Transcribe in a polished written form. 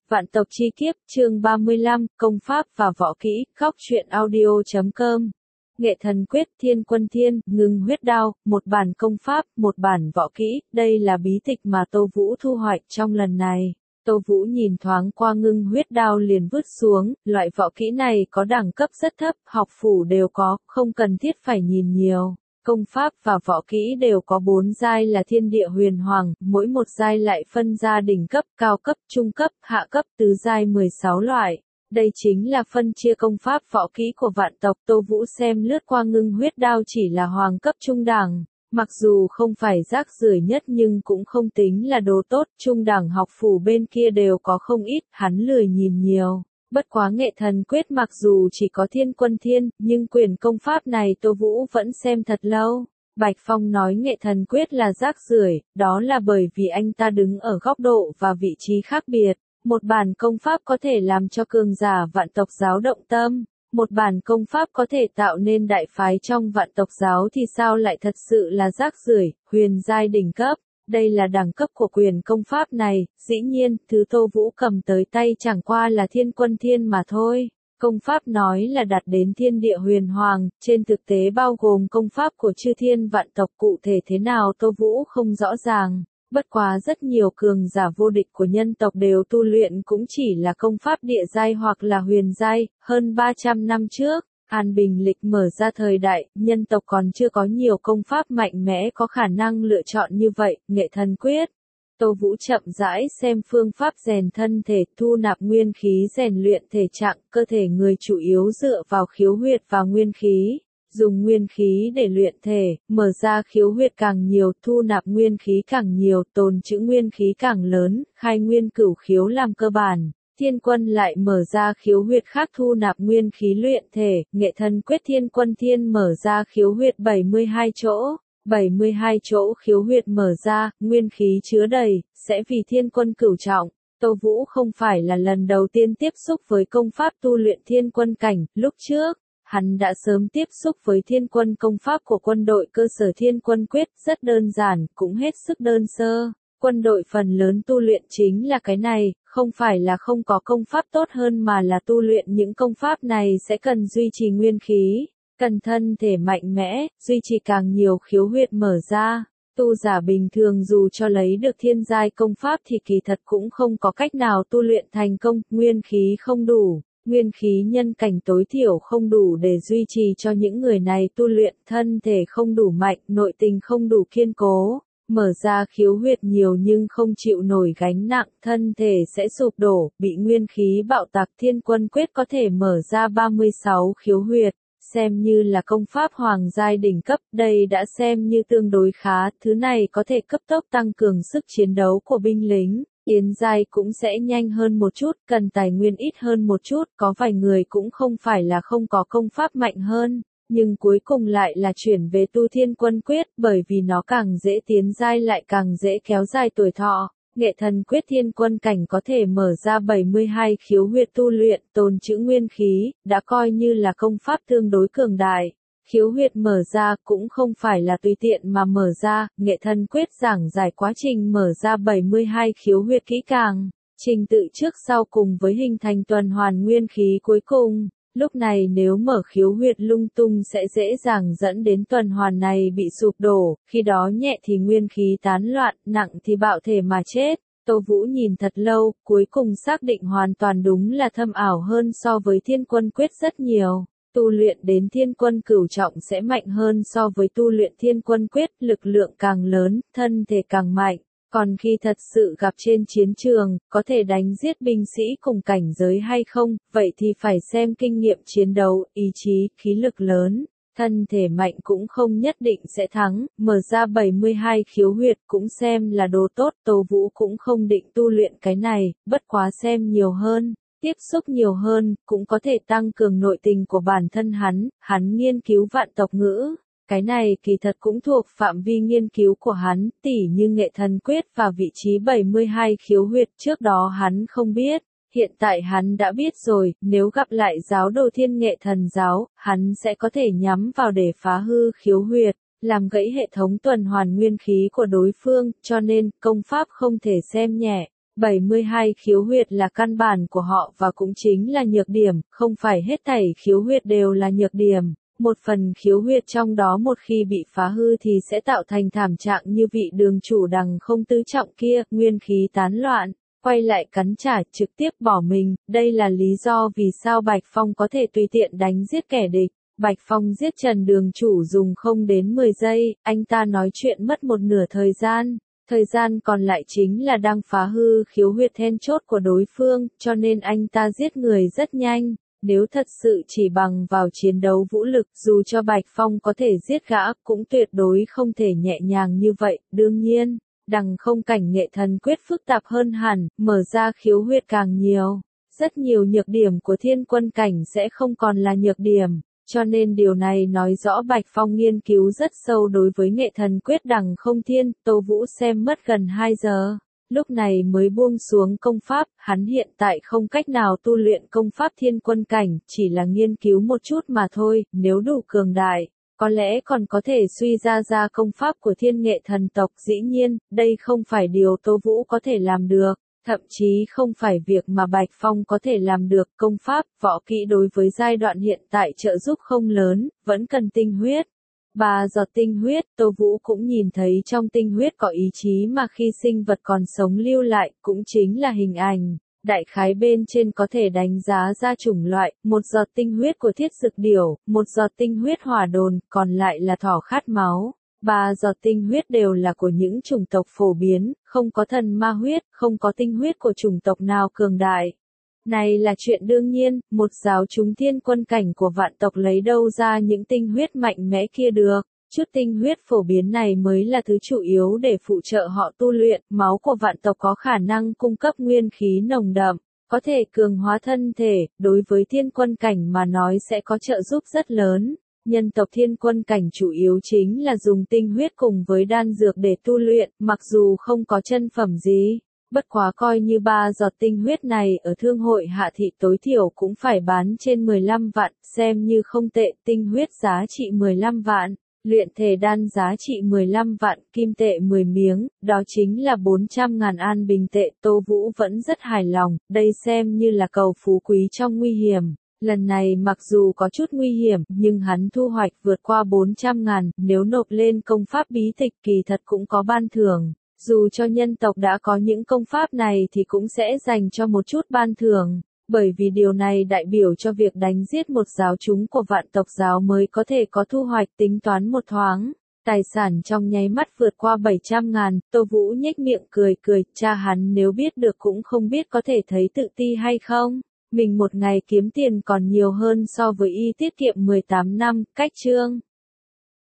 Vạn tộc chi kiếp, chương 35, công pháp và võ kỹ, góc truyện audio.com. Nghệ thần quyết, thiên quân thiên, ngưng huyết đao, một bản công pháp, một bản võ kỹ, đây là bí tịch mà Tô Vũ thu hoạch trong lần này. Tô Vũ nhìn thoáng qua ngưng huyết đao liền vứt xuống, loại võ kỹ này có đẳng cấp rất thấp, học phủ đều có, không cần thiết phải nhìn nhiều. Công pháp và võ kỹ đều có 4 giai là thiên địa huyền hoàng, mỗi một giai lại phân ra đỉnh cấp, cao cấp, trung cấp, hạ cấp, tứ giai 16 loại. Đây chính là phân chia công pháp võ kỹ của vạn tộc. Tô Vũ xem lướt qua ngưng huyết đao chỉ là hoàng cấp trung đẳng, mặc dù không phải rác rưởi nhất nhưng cũng không tính là đồ tốt, trung đẳng học phủ bên kia đều có không ít, hắn lười nhìn nhiều. Bất quá nghệ thần quyết mặc dù chỉ có thiên quân thiên, nhưng quyền công pháp này Tô Vũ vẫn xem thật lâu. Bạch Phong nói nghệ thần quyết là rác rưởi, đó là bởi vì anh ta đứng ở góc độ và vị trí khác biệt. Một bản công pháp có thể làm cho cường giả vạn tộc giáo động tâm, một bản công pháp có thể tạo nên đại phái trong vạn tộc giáo thì sao lại thật sự là rác rưởi, huyền giai đỉnh cấp. Đây là đẳng cấp của quyền công pháp này, dĩ nhiên, thứ Tô Vũ cầm tới tay chẳng qua là thiên quân thiên mà thôi. Công pháp nói là đạt đến thiên địa huyền hoàng, trên thực tế bao gồm công pháp của chư thiên vạn tộc, cụ thể thế nào Tô Vũ không rõ ràng. Bất quá rất nhiều cường giả vô địch của nhân tộc đều tu luyện cũng chỉ là công pháp địa giai hoặc là huyền giai. Hơn 300 năm trước, An Bình lịch mở ra thời đại, nhân tộc còn chưa có nhiều công pháp mạnh mẽ có khả năng lựa chọn như vậy, nghệ thần quyết. Tô Vũ chậm rãi xem phương pháp rèn thân thể, thu nạp nguyên khí rèn luyện thể trạng, cơ thể người chủ yếu dựa vào khiếu huyệt và nguyên khí. Dùng nguyên khí để luyện thể, mở ra khiếu huyệt càng nhiều, thu nạp nguyên khí càng nhiều, tồn trữ nguyên khí càng lớn, khai nguyên cửu khiếu làm cơ bản. Thiên quân lại mở ra khiếu huyệt khác thu nạp nguyên khí luyện thể, nghệ thần quyết thiên quân thiên mở ra khiếu huyệt 72 chỗ. 72 chỗ khiếu huyệt mở ra, nguyên khí chứa đầy, sẽ vì thiên quân cửu trọng. Tô Vũ không phải là lần đầu tiên tiếp xúc với công pháp tu luyện thiên quân cảnh, lúc trước, hắn đã sớm tiếp xúc với thiên quân công pháp của quân đội cơ sở thiên quân quyết, rất đơn giản, cũng hết sức đơn sơ. Quân đội phần lớn tu luyện chính là cái này, không phải là không có công pháp tốt hơn mà là tu luyện những công pháp này sẽ cần duy trì nguyên khí. Cần thân thể mạnh mẽ, duy trì càng nhiều khiếu huyệt mở ra. Tu giả bình thường dù cho lấy được thiên giai công pháp thì kỳ thật cũng không có cách nào tu luyện thành công, nguyên khí không đủ, nguyên khí nhân cảnh tối thiểu không đủ để duy trì cho những người này tu luyện, thân thể không đủ mạnh, nội tình không đủ kiên cố. Mở ra khiếu huyệt nhiều nhưng không chịu nổi gánh nặng, thân thể sẽ sụp đổ, bị nguyên khí bạo tạc. Thiên quân quyết có thể mở ra 36 khiếu huyệt. Xem như là công pháp hoàng giai đỉnh cấp, đây đã xem như tương đối khá, thứ này có thể cấp tốc tăng cường sức chiến đấu của binh lính, tiến giai cũng sẽ nhanh hơn một chút, cần tài nguyên ít hơn một chút, có vài người cũng không phải là không có công pháp mạnh hơn, nhưng cuối cùng lại là chuyển về tu thiên quân quyết, bởi vì nó càng dễ tiến giai lại càng dễ kéo dài tuổi thọ. Nghệ thần quyết thiên quân cảnh có thể mở ra 72 khiếu huyệt tu luyện, tồn trữ nguyên khí, đã coi như là công pháp tương đối cường đại. Khiếu huyệt mở ra cũng không phải là tùy tiện mà mở ra, nghệ thần quyết giảng giải quá trình mở ra 72 khiếu huyệt kỹ càng, trình tự trước sau cùng với hình thành tuần hoàn nguyên khí cuối cùng. Lúc này nếu mở khiếu huyệt lung tung sẽ dễ dàng dẫn đến tuần hoàn này bị sụp đổ, khi đó nhẹ thì nguyên khí tán loạn, nặng thì bạo thể mà chết. Tô Vũ nhìn thật lâu, cuối cùng xác định hoàn toàn đúng là thâm ảo hơn so với thiên quân quyết rất nhiều. Tu luyện đến thiên quân cửu trọng sẽ mạnh hơn so với tu luyện thiên quân quyết, lực lượng càng lớn, thân thể càng mạnh. Còn khi thật sự gặp trên chiến trường, có thể đánh giết binh sĩ cùng cảnh giới hay không, vậy thì phải xem kinh nghiệm chiến đấu, ý chí, khí lực lớn, thân thể mạnh cũng không nhất định sẽ thắng, mở ra 72 khiếu huyệt cũng xem là đồ tốt. Tô Vũ cũng không định tu luyện cái này, bất quá xem nhiều hơn, tiếp xúc nhiều hơn, cũng có thể tăng cường nội tình của bản thân hắn nghiên cứu vạn tộc ngữ. Cái này kỳ thật cũng thuộc phạm vi nghiên cứu của hắn, tỉ như nghệ thần quyết và vị trí 72 khiếu huyệt trước đó hắn không biết, hiện tại hắn đã biết rồi, nếu gặp lại giáo đồ thiên nghệ thần giáo, hắn sẽ có thể nhắm vào để phá hư khiếu huyệt, làm gãy hệ thống tuần hoàn nguyên khí của đối phương, cho nên công pháp không thể xem nhẹ. 72 khiếu huyệt là căn bản của họ và cũng chính là nhược điểm, không phải hết thảy khiếu huyệt đều là nhược điểm. Một phần khiếu huyệt trong đó một khi bị phá hư thì sẽ tạo thành thảm trạng như vị đường chủ đằng không tứ trọng kia, nguyên khí tán loạn, quay lại cắn trả trực tiếp bỏ mình. Đây là lý do vì sao Bạch Phong có thể tùy tiện đánh giết kẻ địch. Bạch Phong giết Trần đường chủ dùng không đến 10 giây, anh ta nói chuyện mất một nửa thời gian. Thời gian còn lại chính là đang phá hư khiếu huyệt then chốt của đối phương, cho nên anh ta giết người rất nhanh. Nếu thật sự chỉ bằng vào chiến đấu vũ lực, dù cho Bạch Phong có thể giết gã, cũng tuyệt đối không thể nhẹ nhàng như vậy. Đương nhiên, đằng không cảnh nghệ thần quyết phức tạp hơn hẳn, mở ra khiếu huyệt càng nhiều. Rất nhiều nhược điểm của thiên quân cảnh sẽ không còn là nhược điểm. Cho nên điều này nói rõ Bạch Phong nghiên cứu rất sâu đối với nghệ thần quyết đằng không thiên. Tô Vũ xem mất gần 2 giờ. Lúc này mới buông xuống công pháp, hắn hiện tại không cách nào tu luyện công pháp thiên quân cảnh, chỉ là nghiên cứu một chút mà thôi, nếu đủ cường đại, có lẽ còn có thể suy ra công pháp của thiên nghệ thần tộc. Dĩ nhiên, đây không phải điều Tô Vũ có thể làm được, thậm chí không phải việc mà Bạch Phong có thể làm được. Công pháp, võ kỹ đối với giai đoạn hiện tại trợ giúp không lớn, vẫn cần tinh huyết. 3 giọt tinh huyết, Tô Vũ cũng nhìn thấy trong tinh huyết có ý chí mà khi sinh vật còn sống lưu lại, cũng chính là hình ảnh. Đại khái bên trên có thể đánh giá ra chủng loại, 1 giọt tinh huyết của thiết dực điểu, 1 giọt tinh huyết hỏa đồn, còn lại là thỏ khát máu. 3 giọt tinh huyết đều là của những chủng tộc phổ biến, không có thần ma huyết, không có tinh huyết của chủng tộc nào cường đại. Này là chuyện đương nhiên, một giáo chúng thiên quân cảnh của vạn tộc lấy đâu ra những tinh huyết mạnh mẽ kia được. Chút tinh huyết phổ biến này mới là thứ chủ yếu để phụ trợ họ tu luyện. Máu của vạn tộc có khả năng cung cấp nguyên khí nồng đậm, có thể cường hóa thân thể, đối với thiên quân cảnh mà nói sẽ có trợ giúp rất lớn. Nhân tộc thiên quân cảnh chủ yếu chính là dùng tinh huyết cùng với đan dược để tu luyện, mặc dù không có chân phẩm gì. Bất quá coi như 3 giọt tinh huyết này ở thương hội hạ thị tối thiểu cũng phải bán trên 15 vạn, xem như không tệ. Tinh huyết giá trị 15 vạn, luyện thể đan giá trị 15 vạn, kim tệ 10 miếng, đó chính là 400.000 an bình tệ. Tô Vũ vẫn rất hài lòng, đây xem như là cầu phú quý trong nguy hiểm. Lần này mặc dù có chút nguy hiểm, nhưng hắn thu hoạch vượt qua 400.000, nếu nộp lên công pháp bí tịch kỳ thật cũng có ban thưởng. Dù cho nhân tộc đã có những công pháp này thì cũng sẽ dành cho một chút ban thưởng, bởi vì điều này đại biểu cho việc đánh giết một giáo chúng của vạn tộc giáo mới có thể có thu hoạch. Tính toán một thoáng, tài sản trong nháy mắt vượt qua 700.000, Tô Vũ nhếch miệng cười, cha hắn nếu biết được cũng không biết có thể thấy tự ti hay không. Mình một ngày kiếm tiền còn nhiều hơn so với y tiết kiệm 18 năm, cách chương.